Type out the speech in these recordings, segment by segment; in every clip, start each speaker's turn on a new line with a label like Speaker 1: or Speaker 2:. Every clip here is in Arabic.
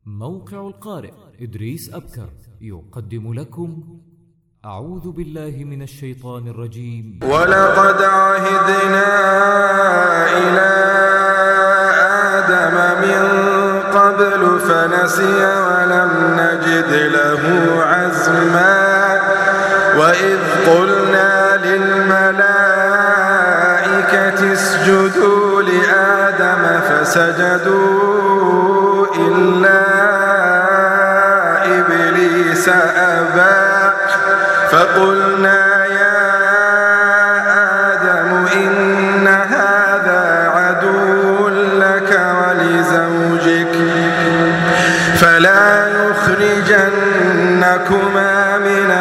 Speaker 1: موقع القارئ إدريس أبكر يقدم لكم أعوذ بالله من الشيطان الرجيم.
Speaker 2: ولقد عهدنا إلى آدم من قبل فنسي ولم نجد له عزما وإذ قلنا للملائكة اسجدوا لآدم فسجدوا إلا إبليس أبى فقلنا يا آدم إن هذا عدو لك ولزوجك فلا يخرجنكما من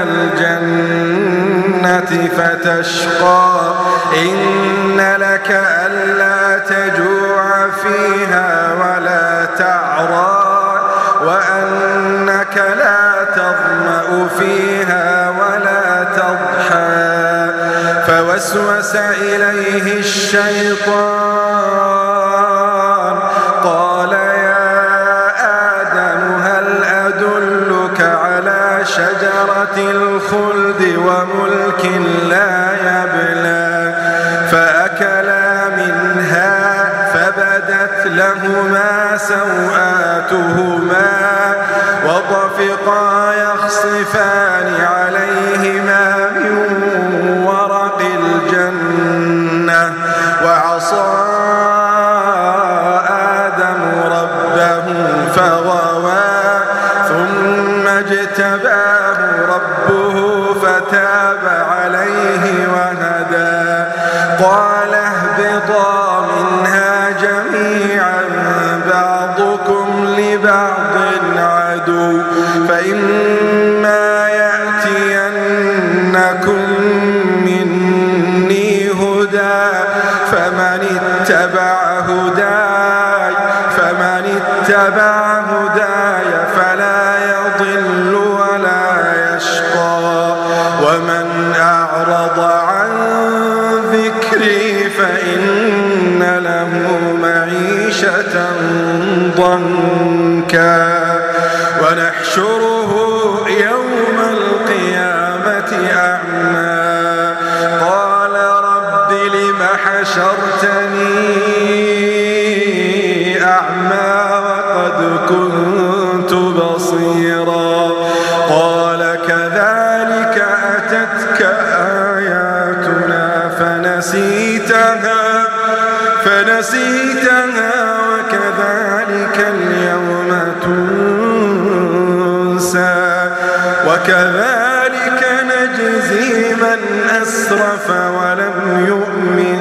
Speaker 2: الجنة فتشقى إن لك ألا تجوع فيها ولا تعرى وأنك لا تظمأ فيها ولا تضحى فوسوس إليه الشيطان قال يا آدم هل أدلك على شجرة الخلد وملك لا يبلى فأكلا منها فبدت لهما سوآتهما وطفقا يخصفان عليهما من ورق الجنة وعصى آدم ربه فغوى ثم اجتباه ربه فتاب عليه وهدى قال اهبطا منها جميعا بعضكم لبعض عدو فإما يأتينكم مني هدى فمن اتبع هداي فلا يضل ولا يشقى ومن أعرض عن ذكري فإن له معيشة ضنكا ونحشره يوم القيامة أعمى قال رب لم حشرتني أعمى وقد كنت بصيرا قال كذلك أتتك آياتنا فنسيتها وكذلك اليوم تنسى وكذلك نجزي من أسرف ولم يؤمن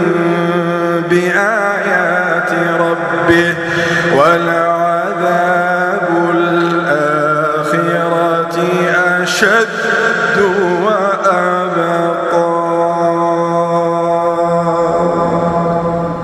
Speaker 2: بآيات ربه ولعذاب الآخرة أشد